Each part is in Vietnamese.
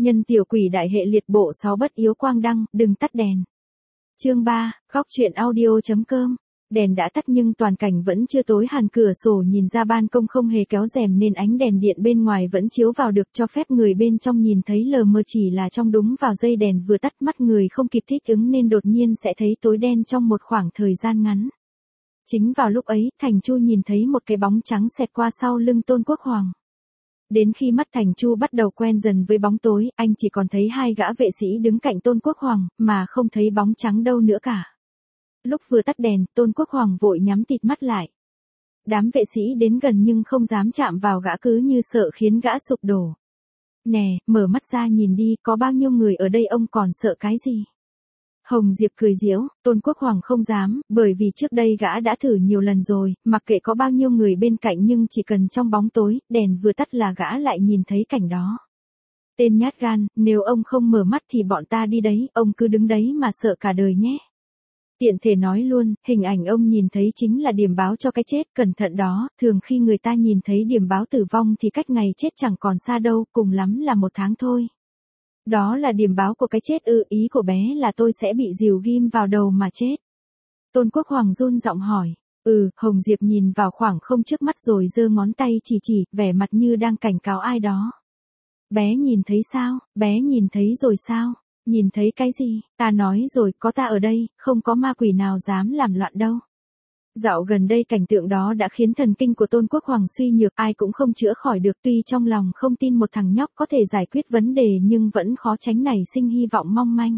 Nhân tiểu quỷ đại hệ liệt bộ 6 bất yếu quang đăng, đừng tắt đèn. Chương 3, góc truyện audio.com. Đèn đã tắt nhưng toàn cảnh vẫn chưa tối hẳn, cửa sổ nhìn ra ban công không hề kéo rèm nên ánh đèn điện bên ngoài vẫn chiếu vào được, cho phép người bên trong nhìn thấy lờ mờ, chỉ là trong đúng vào giây đèn vừa tắt mắt người không kịp thích ứng nên đột nhiên sẽ thấy tối đen trong một khoảng thời gian ngắn. Chính vào lúc ấy, Thành Chu nhìn thấy một cái bóng trắng xẹt qua sau lưng Tôn Quốc Hoàng. Đến khi mắt Thành Chu bắt đầu quen dần với bóng tối, anh chỉ còn thấy hai gã vệ sĩ đứng cạnh Tôn Quốc Hoàng, mà không thấy bóng trắng đâu nữa cả. Lúc vừa tắt đèn, Tôn Quốc Hoàng vội nhắm tịt mắt lại. Đám vệ sĩ đến gần nhưng không dám chạm vào gã, cứ như sợ khiến gã sụp đổ. Nè, mở mắt ra nhìn đi, có bao nhiêu người ở đây, ông còn sợ cái gì? Hồng Diệp cười giễu. Tôn Quốc Hoàng không dám, bởi vì trước đây gã đã thử nhiều lần rồi, mặc kệ có bao nhiêu người bên cạnh nhưng chỉ cần trong bóng tối, đèn vừa tắt là gã lại nhìn thấy cảnh đó. Tên nhát gan, nếu ông không mở mắt thì bọn ta đi đấy, ông cứ đứng đấy mà sợ cả đời nhé. Tiện thể nói luôn, hình ảnh ông nhìn thấy chính là điểm báo cho cái chết, cẩn thận đó, thường khi người ta nhìn thấy điểm báo tử vong thì cách ngày chết chẳng còn xa đâu, cùng lắm là 1 tháng thôi. Đó là điểm báo của cái chết ư? Ý của bé là tôi sẽ bị rìu ghim vào đầu mà chết. Tôn Quốc Hoàng run giọng hỏi. Hồng Diệp nhìn vào khoảng không trước mắt rồi giơ ngón tay chỉ, vẻ mặt như đang cảnh cáo ai đó. Bé nhìn thấy sao? Bé nhìn thấy rồi sao? Nhìn thấy cái gì? Ta nói rồi, có ta ở đây, không có ma quỷ nào dám làm loạn đâu. Dạo gần đây cảnh tượng đó đã khiến thần kinh của Tôn Quốc Hoàng suy nhược, ai cũng không chữa khỏi được, tuy trong lòng không tin một thằng nhóc có thể giải quyết vấn đề nhưng vẫn khó tránh nảy sinh hy vọng mong manh.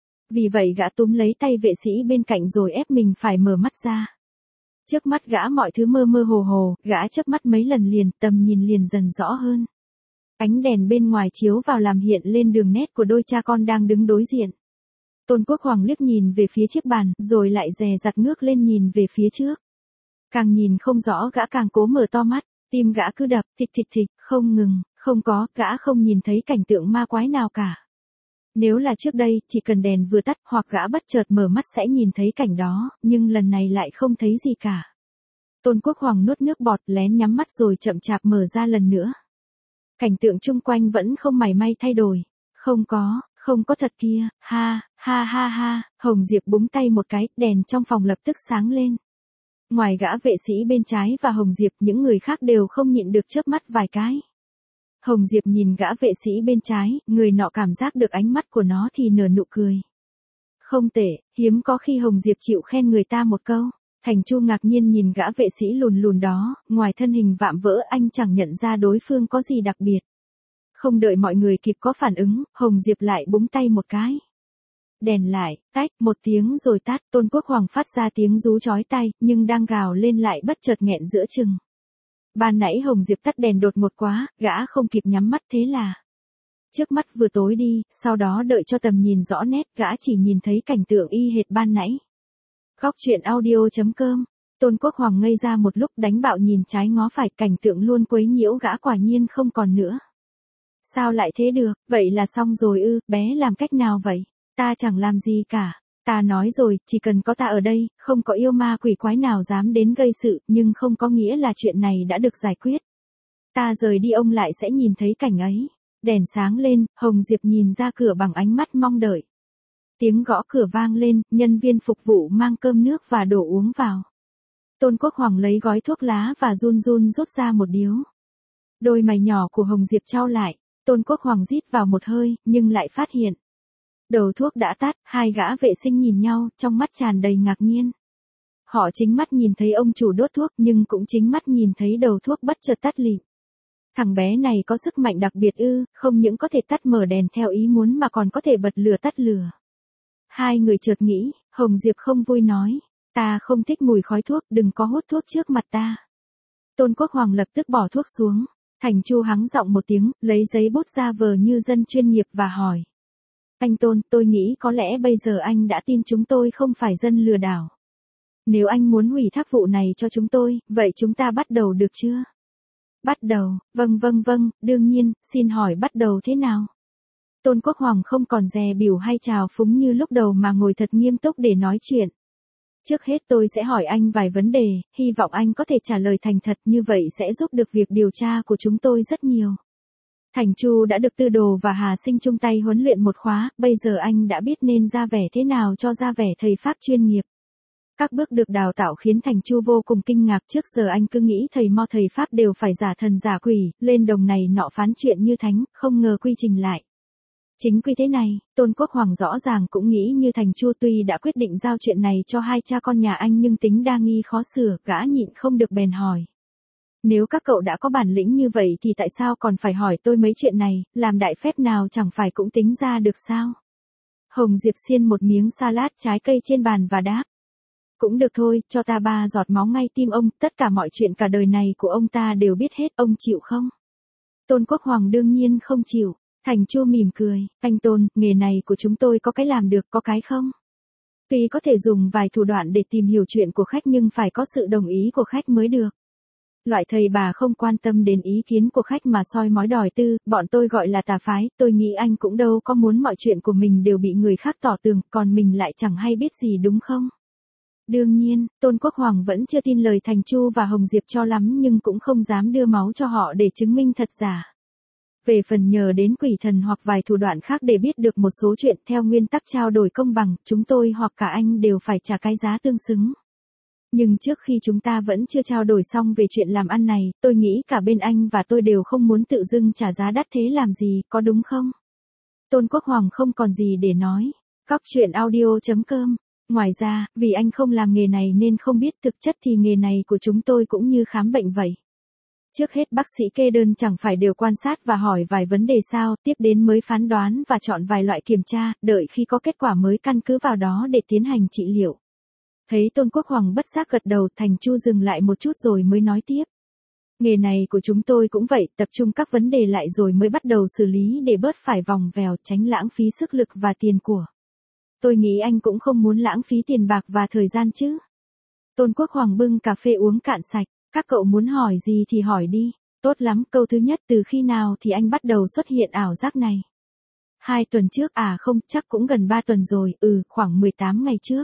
Vì vậy gã túm lấy tay vệ sĩ bên cạnh rồi ép mình phải mở mắt ra. Trước mắt gã mọi thứ mơ mơ hồ hồ, gã chớp mắt mấy lần liền, tầm nhìn liền dần rõ hơn. Ánh đèn bên ngoài chiếu vào làm hiện lên đường nét của đôi cha con đang đứng đối diện. Tôn Quốc Hoàng liếc nhìn về phía chiếc bàn, rồi lại dè dặt ngước lên nhìn về phía trước. Càng nhìn không rõ gã càng cố mở to mắt, tim gã cứ đập, thịch, không ngừng, không có, gã không nhìn thấy cảnh tượng ma quái nào cả. Nếu là trước đây, chỉ cần đèn vừa tắt hoặc gã bất chợt mở mắt sẽ nhìn thấy cảnh đó, nhưng lần này lại không thấy gì cả. Tôn Quốc Hoàng nuốt nước bọt, lén nhắm mắt rồi chậm chạp mở ra lần nữa. Cảnh tượng chung quanh vẫn không mảy may thay đổi. Không có thật kia, ha, Hồng Diệp búng tay một cái, đèn trong phòng lập tức sáng lên. Ngoài gã vệ sĩ bên trái và Hồng Diệp, những người khác đều không nhịn được chớp mắt vài cái. Hồng Diệp nhìn gã vệ sĩ bên trái, người nọ cảm giác được ánh mắt của nó thì nở nụ cười. Không tệ, hiếm có khi Hồng Diệp chịu khen người ta một câu. Thành Chu ngạc nhiên nhìn gã vệ sĩ lùn đó, ngoài thân hình vạm vỡ anh chẳng nhận ra đối phương có gì đặc biệt. Không đợi mọi người kịp có phản ứng, Hồng Diệp lại búng tay một cái. Đèn lại, tách, một tiếng rồi tắt. Tôn Quốc Hoàng phát ra tiếng rú chói tai, nhưng đang gào lên lại bất chợt nghẹn giữa chừng. Ban nãy Hồng Diệp tắt đèn đột ngột quá, gã không kịp nhắm mắt, thế là trước mắt vừa tối đi, sau đó đợi cho tầm nhìn rõ nét, gã chỉ nhìn thấy cảnh tượng y hệt ban nãy. Góc truyện audio.com. Tôn Quốc Hoàng ngây ra một lúc, đánh bạo nhìn trái ngó phải, cảnh tượng luôn quấy nhiễu gã quả nhiên không còn nữa. Sao lại thế được? Vậy là xong rồi ư? Bé làm cách nào vậy? Ta chẳng làm gì cả. Ta nói rồi, chỉ cần có ta ở đây, không có yêu ma quỷ quái nào dám đến gây sự, nhưng không có nghĩa là chuyện này đã được giải quyết. Ta rời đi ông lại sẽ nhìn thấy cảnh ấy. Đèn sáng lên, Hồng Diệp nhìn ra cửa bằng ánh mắt mong đợi. Tiếng gõ cửa vang lên, nhân viên phục vụ mang cơm nước và đồ uống vào. Tôn Quốc Hoàng lấy gói thuốc lá và run rút ra một điếu. Đôi mày nhỏ của Hồng Diệp chau lại. Tôn Quốc Hoàng rít vào một hơi, nhưng lại phát hiện đầu thuốc đã tắt. Hai gã vệ sinh nhìn nhau, trong mắt tràn đầy ngạc nhiên. Họ chính mắt nhìn thấy ông chủ đốt thuốc, nhưng cũng chính mắt nhìn thấy đầu thuốc bất chợt tắt lịm. Thằng bé này có sức mạnh đặc biệt ư? Không những có thể tắt mở đèn theo ý muốn mà còn có thể bật lửa tắt lửa. Hai người chợt nghĩ. Hồng Diệp không vui nói, ta không thích mùi khói thuốc, đừng có hút thuốc trước mặt ta. Tôn Quốc Hoàng lập tức bỏ thuốc xuống. Thành Chu hắng giọng một tiếng, lấy giấy bút ra vờ như dân chuyên nghiệp và hỏi. Anh Tôn, tôi nghĩ có lẽ bây giờ anh đã tin chúng tôi không phải dân lừa đảo. Nếu anh muốn hủy thác vụ này cho chúng tôi, vậy chúng ta bắt đầu được chưa? Bắt đầu, vâng, đương nhiên, xin hỏi bắt đầu thế nào? Tôn Quốc Hoàng không còn dè bỉu hay trào phúng như lúc đầu mà ngồi thật nghiêm túc để nói chuyện. Trước hết tôi sẽ hỏi anh vài vấn đề, hy vọng anh có thể trả lời thành thật, như vậy sẽ giúp được việc điều tra của chúng tôi rất nhiều. Thành Chu đã được Tư Đồ và Hà Sinh chung tay huấn luyện một khóa, bây giờ anh đã biết nên ra vẻ thế nào cho ra vẻ thầy Pháp chuyên nghiệp. Các bước được đào tạo khiến Thành Chu vô cùng kinh ngạc, trước giờ anh cứ nghĩ thầy mo thầy Pháp đều phải giả thần giả quỷ, lên đồng này nọ phán chuyện như thánh, không ngờ quy trình lại. Chính quy thế này, Tôn Quốc Hoàng rõ ràng cũng nghĩ như Thành Chu, tuy đã quyết định giao chuyện này cho hai cha con nhà anh nhưng tính đa nghi khó sửa, gã nhịn không được bèn hỏi. Nếu các cậu đã có bản lĩnh như vậy thì tại sao còn phải hỏi tôi mấy chuyện này, làm đại phép nào chẳng phải cũng tính ra được sao? Hồng Diệp xiên một miếng salad trái cây trên bàn và đáp. Cũng được thôi, cho ta 3 giọt máu ngay tim ông, tất cả mọi chuyện cả đời này của ông ta đều biết hết, ông chịu không? Tôn Quốc Hoàng đương nhiên không chịu. Thành Chu mỉm cười, anh Tôn, nghề này của chúng tôi có cái làm được, có cái không? Tuy có thể dùng vài thủ đoạn để tìm hiểu chuyện của khách nhưng phải có sự đồng ý của khách mới được. Loại thầy bà không quan tâm đến ý kiến của khách mà soi mói đòi tư, bọn tôi gọi là tà phái, tôi nghĩ anh cũng đâu có muốn mọi chuyện của mình đều bị người khác tỏ tường, còn mình lại chẳng hay biết gì đúng không? Đương nhiên, Tôn Quốc Hoàng vẫn chưa tin lời Thành Chu và Hồng Diệp cho lắm nhưng cũng không dám đưa máu cho họ để chứng minh thật giả. Về phần nhờ đến quỷ thần hoặc vài thủ đoạn khác để biết được một số chuyện theo nguyên tắc trao đổi công bằng, chúng tôi hoặc cả anh đều phải trả cái giá tương xứng. Nhưng trước khi chúng ta vẫn chưa trao đổi xong về chuyện làm ăn này, tôi nghĩ cả bên anh và tôi đều không muốn tự dưng trả giá đắt thế làm gì, có đúng không? Tôn Quốc Hoàng không còn gì để nói. Góc truyện audio.com. Ngoài ra, vì anh không làm nghề này nên không biết, thực chất thì nghề này của chúng tôi cũng như khám bệnh vậy. Trước hết bác sĩ kê đơn chẳng phải đều quan sát và hỏi vài vấn đề sao, tiếp đến mới phán đoán và chọn vài loại kiểm tra, đợi khi có kết quả mới căn cứ vào đó để tiến hành trị liệu. Thấy Tôn Quốc Hoàng bất giác gật đầu, Thành Chu dừng lại một chút rồi mới nói tiếp. Nghề này của chúng tôi cũng vậy, tập trung các vấn đề lại rồi mới bắt đầu xử lý để bớt phải vòng vèo, tránh lãng phí sức lực và tiền của. Tôi nghĩ anh cũng không muốn lãng phí tiền bạc và thời gian chứ. Tôn Quốc Hoàng bưng cà phê uống cạn sạch, các cậu muốn hỏi gì thì hỏi đi. Tốt lắm, câu thứ nhất, từ khi nào thì anh bắt đầu xuất hiện ảo giác này? 2 tuần trước à? Không, chắc cũng gần 3 tuần rồi, khoảng 18 ngày trước.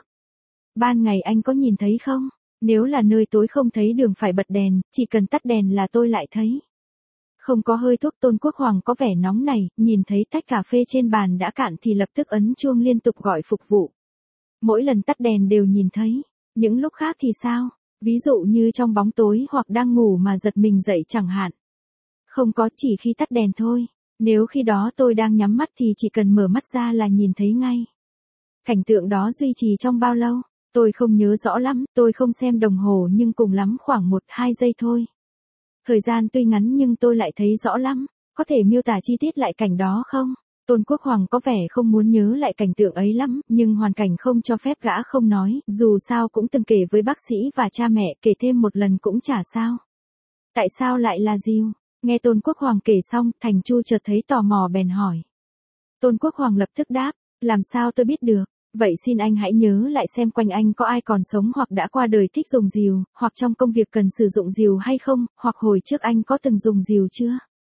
Ban ngày anh có nhìn thấy không? Nếu là nơi tối không thấy đường phải bật đèn, chỉ cần tắt đèn là tôi lại thấy. Không có hơi thuốc. Tôn Quốc Hoàng có vẻ nóng này, nhìn thấy tách cà phê trên bàn đã cạn thì lập tức ấn chuông liên tục gọi phục vụ. Mỗi lần tắt đèn đều nhìn thấy. Những lúc khác thì sao? Ví dụ như trong bóng tối hoặc đang ngủ mà giật mình dậy chẳng hạn. Không có, chỉ khi tắt đèn thôi. Nếu khi đó tôi đang nhắm mắt thì chỉ cần mở mắt ra là nhìn thấy ngay. Cảnh tượng đó duy trì trong bao lâu? Tôi không nhớ rõ lắm, tôi không xem đồng hồ nhưng cùng lắm khoảng 1-2 giây thôi. Thời gian tuy ngắn nhưng tôi lại thấy rõ lắm, có thể miêu tả chi tiết lại cảnh đó không? Tôn Quốc Hoàng có vẻ không muốn nhớ lại cảnh tượng ấy lắm, nhưng hoàn cảnh không cho phép gã không nói, dù sao cũng từng kể với bác sĩ và cha mẹ, kể thêm một lần cũng chả sao. Tại sao lại là Diêu? Nghe Tôn Quốc Hoàng kể xong, Thành Chu chợt thấy tò mò bèn hỏi. Tôn Quốc Hoàng lập tức đáp, làm sao tôi biết được? Vậy xin anh hãy nhớ lại xem quanh anh có ai còn sống hoặc đã qua đời thích dùng rìu, hoặc trong công việc cần sử dụng rìu hay không, hoặc hồi trước anh có từng dùng rìu chưa?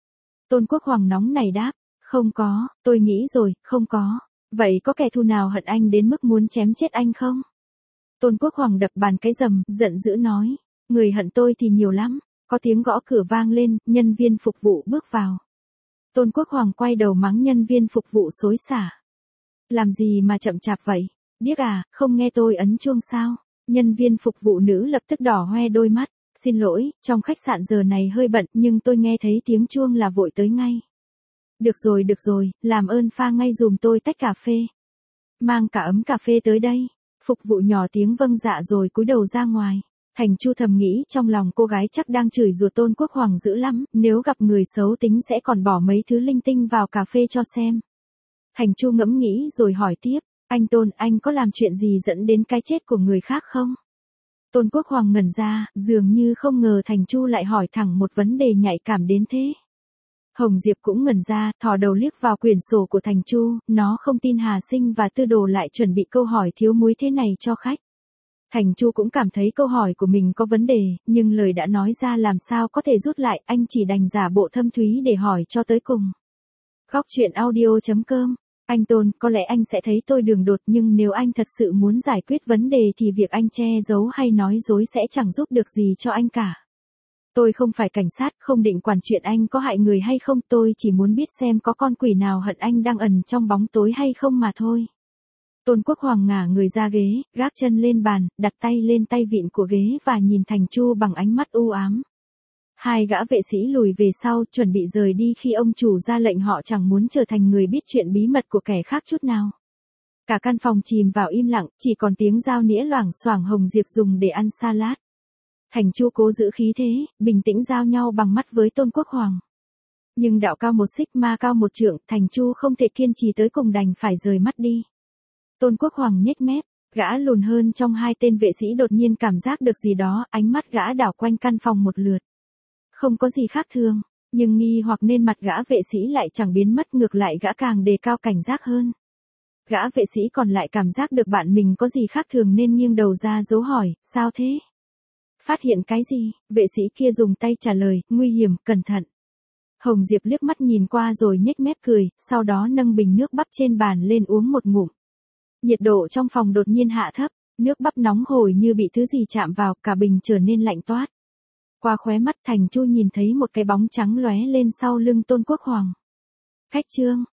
Tôn Quốc Hoàng nóng này đáp, không có, tôi nghĩ rồi, không có. Vậy có kẻ thù nào hận anh đến mức muốn chém chết anh không? Tôn Quốc Hoàng đập bàn cái rầm, giận dữ nói, người hận tôi thì nhiều lắm. Có tiếng gõ cửa vang lên, nhân viên phục vụ bước vào. Tôn Quốc Hoàng quay đầu mắng nhân viên phục vụ xối xả. Làm gì mà chậm chạp vậy? Điếc à, không nghe tôi ấn chuông sao? Nhân viên phục vụ nữ lập tức đỏ hoe đôi mắt. Xin lỗi, trong khách sạn giờ này hơi bận nhưng tôi nghe thấy tiếng chuông là vội tới ngay. Được rồi, làm ơn pha ngay dùm tôi tách cà phê. Mang cả ấm cà phê tới đây. Phục vụ nhỏ tiếng vâng dạ rồi cúi đầu ra ngoài. Thành Chu thầm nghĩ trong lòng cô gái chắc đang chửi rủa Tôn Quốc Hoàng dữ lắm, nếu gặp người xấu tính sẽ còn bỏ mấy thứ linh tinh vào cà phê cho xem. Thành Chu ngẫm nghĩ rồi hỏi tiếp, anh Tôn, anh có làm chuyện gì dẫn đến cái chết của người khác không? Tôn Quốc Hoàng ngẩn ra, dường như không ngờ Thành Chu lại hỏi thẳng một vấn đề nhạy cảm đến thế. Hồng Diệp cũng ngẩn ra, thò đầu liếc vào quyển sổ của Thành Chu, nó không tin Hà Sinh và Tư Đồ lại chuẩn bị câu hỏi thiếu muối thế này cho khách. Thành Chu cũng cảm thấy câu hỏi của mình có vấn đề, nhưng lời đã nói ra làm sao có thể rút lại, anh chỉ đành giả bộ thâm thúy để hỏi cho tới cùng. Góc truyện audio.com. Anh Tôn, có lẽ anh sẽ thấy tôi đường đột nhưng nếu anh thật sự muốn giải quyết vấn đề thì việc anh che giấu hay nói dối sẽ chẳng giúp được gì cho anh cả. Tôi không phải cảnh sát, không định quản chuyện anh có hại người hay không, tôi chỉ muốn biết xem có con quỷ nào hận anh đang ẩn trong bóng tối hay không mà thôi. Tôn Quốc Hoàng ngả người ra ghế, gác chân lên bàn, đặt tay lên tay vịn của ghế và nhìn Thành Chu bằng ánh mắt u ám. Hai gã vệ sĩ lùi về sau, chuẩn bị rời đi khi ông chủ ra lệnh họ chẳng muốn trở thành người biết chuyện bí mật của kẻ khác chút nào. Cả căn phòng chìm vào im lặng, chỉ còn tiếng dao nĩa loảng xoảng Hồng Diệp dùng để ăn salad. Thành Chu cố giữ khí thế, bình tĩnh giao nhau bằng mắt với Tôn Quốc Hoàng. Nhưng đạo cao một xích ma cao một trượng, Thành Chu không thể kiên trì tới cùng đành phải rời mắt đi. Tôn Quốc Hoàng nhếch mép, gã lùn hơn trong hai tên vệ sĩ đột nhiên cảm giác được gì đó, ánh mắt gã đảo quanh căn phòng một lượt. Không có gì khác thường, nhưng nghi hoặc nên mặt gã vệ sĩ lại chẳng biến mất, ngược lại gã càng đề cao cảnh giác hơn. Gã vệ sĩ còn lại cảm giác được bạn mình có gì khác thường nên nghiêng đầu ra dấu hỏi, sao thế? Phát hiện cái gì? Vệ sĩ kia dùng tay trả lời, nguy hiểm, cẩn thận. Hồng Diệp liếc mắt nhìn qua rồi nhếch mép cười, sau đó nâng bình nước bắp trên bàn lên uống một ngụm. Nhiệt độ trong phòng đột nhiên hạ thấp, nước bắp nóng hổi như bị thứ gì chạm vào, cả bình trở nên lạnh toát. Qua khóe mắt Thành Chu nhìn thấy một cái bóng trắng lóe lên sau lưng Tôn Quốc Hoàng. Khách trương,